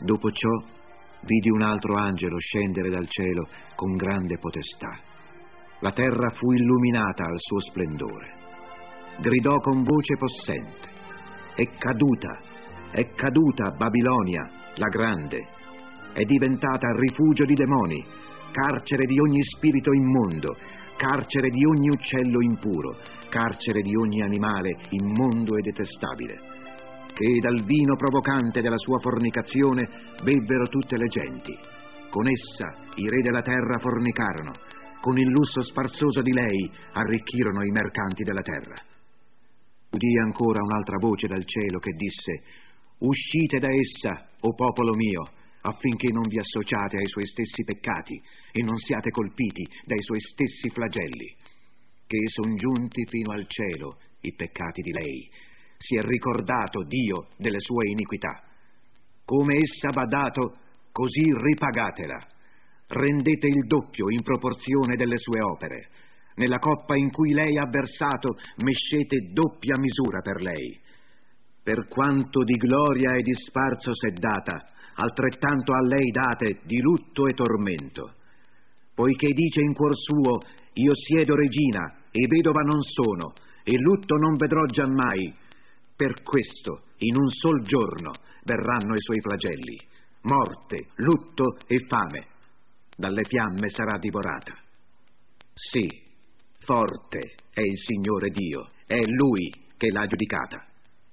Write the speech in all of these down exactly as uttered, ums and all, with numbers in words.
Dopo ciò vidi un altro angelo scendere dal cielo con grande potestà. La terra fu illuminata al suo splendore. Gridò con voce possente: è caduta, è caduta Babilonia, la grande, è diventata rifugio di demoni, carcere di ogni spirito immondo, carcere di ogni uccello impuro, carcere di ogni animale immondo e detestabile, che dal vino provocante della sua fornicazione bevvero tutte le genti. Con essa i re della terra fornicarono, con il lusso sfarzoso di lei arricchirono i mercanti della terra. Udii ancora un'altra voce dal cielo che disse: uscite da essa, o popolo mio, affinché non vi associate ai suoi stessi peccati e non siate colpiti dai suoi stessi flagelli, che son giunti fino al cielo i peccati di lei. Si è ricordato Dio delle sue iniquità. Come essa v'ha dato, così ripagatela. Rendete il doppio in proporzione delle sue opere. Nella coppa in cui lei ha versato, mescete doppia misura per lei. Per quanto di gloria e di sfarzo s'è data, altrettanto a lei date di lutto e tormento. Poiché dice in cuor suo: io siedo regina e vedova non sono, e lutto non vedrò giammai, per questo in un sol giorno verranno i suoi flagelli: morte, lutto e fame. Dalle fiamme sarà divorata. Sì, forte è il Signore Dio, è Lui che l'ha giudicata.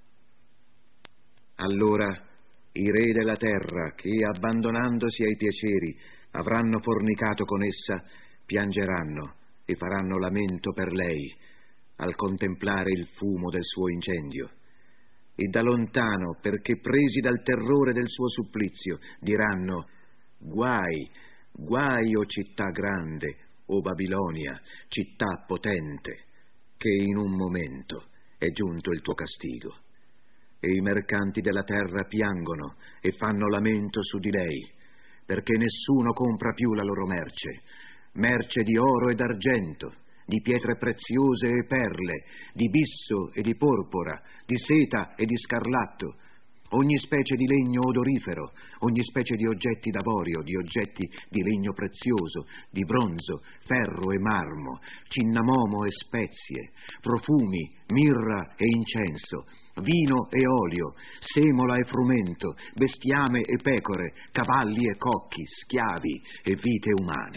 Allora i re della terra, che abbandonandosi ai piaceri avranno fornicato con essa, piangeranno e faranno lamento per lei al contemplare il fumo del suo incendio. E da lontano, perché presi dal terrore del suo supplizio, diranno: guai, guai, o città grande, o Babilonia, città potente, che in un momento è giunto il tuo castigo. E i mercanti della terra piangono e fanno lamento su di lei, perché nessuno compra più la loro merce, merce di oro e d'argento, di pietre preziose e perle, di bisso e di porpora, di seta e di scarlatto, ogni specie di legno odorifero, ogni specie di oggetti d'avorio, di oggetti di legno prezioso, di bronzo, ferro e marmo, cinnamomo e spezie, profumi, mirra e incenso, vino e olio, semola e frumento, bestiame e pecore, cavalli e cocchi, schiavi e vite umane.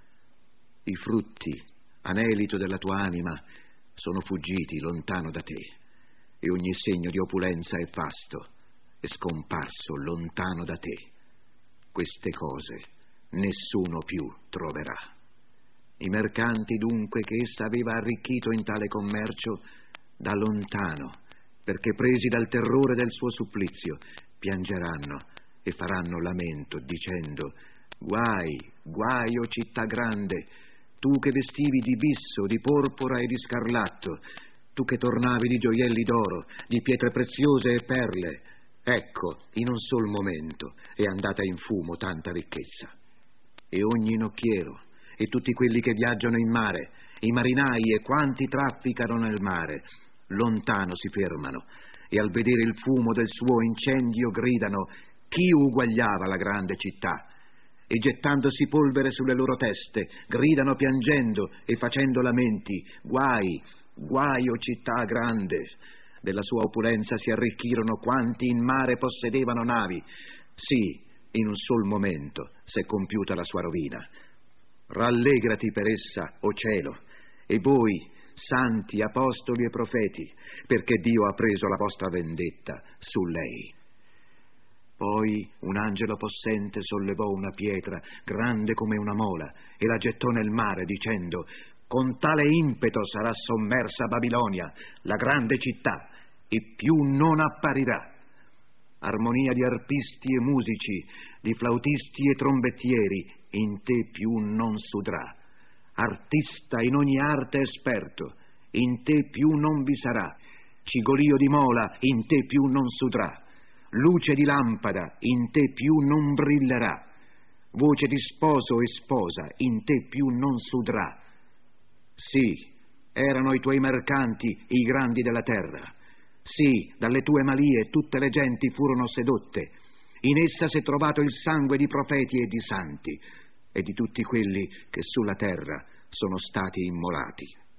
I frutti, anelito della tua anima, sono fuggiti lontano da te, e ogni segno di opulenza e fasto è scomparso lontano da te. Queste cose nessuno più troverà. I mercanti dunque che essa aveva arricchito in tale commercio, da lontano, perché presi dal terrore del suo supplizio, piangeranno e faranno lamento, dicendo: guai, guai, o città grande, tu che vestivi di bisso, di porpora e di scarlatto, tu che tornavi di gioielli d'oro, di pietre preziose e perle. Ecco, in un sol momento è andata in fumo tanta ricchezza. E ogni nocchiero, e tutti quelli che viaggiano in mare, i marinai e quanti trafficano nel mare, lontano si fermano e al vedere il fumo del suo incendio gridano: chi uguagliava la grande città? E gettandosi polvere sulle loro teste, gridano piangendo e facendo lamenti: guai, guai, o città grande! Della sua opulenza si arricchirono quanti in mare possedevano navi. Sì, in un sol momento s'è compiuta la sua rovina. Rallegrati per essa, o cielo, e voi, santi, apostoli e profeti, perché Dio ha preso la vostra vendetta su lei. Poi un angelo possente sollevò una pietra grande come una mola e la gettò nel mare, dicendo: con tale impeto sarà sommersa Babilonia, la grande città, e più non apparirà. Armonia di arpisti e musici, di flautisti e trombettieri, in te più non sudrà. Artista in ogni arte esperto, in te più non vi sarà. Cigolio di mola, in te più non sudrà. Luce di lampada, in te più non brillerà. Voce di sposo e sposa, in te più non sudrà. Sì, erano i tuoi mercanti i grandi della terra. Sì, dalle tue malie tutte le genti furono sedotte, In essa s'è trovato il sangue di profeti e di santi e di tutti quelli che sulla terra sono stati immolati.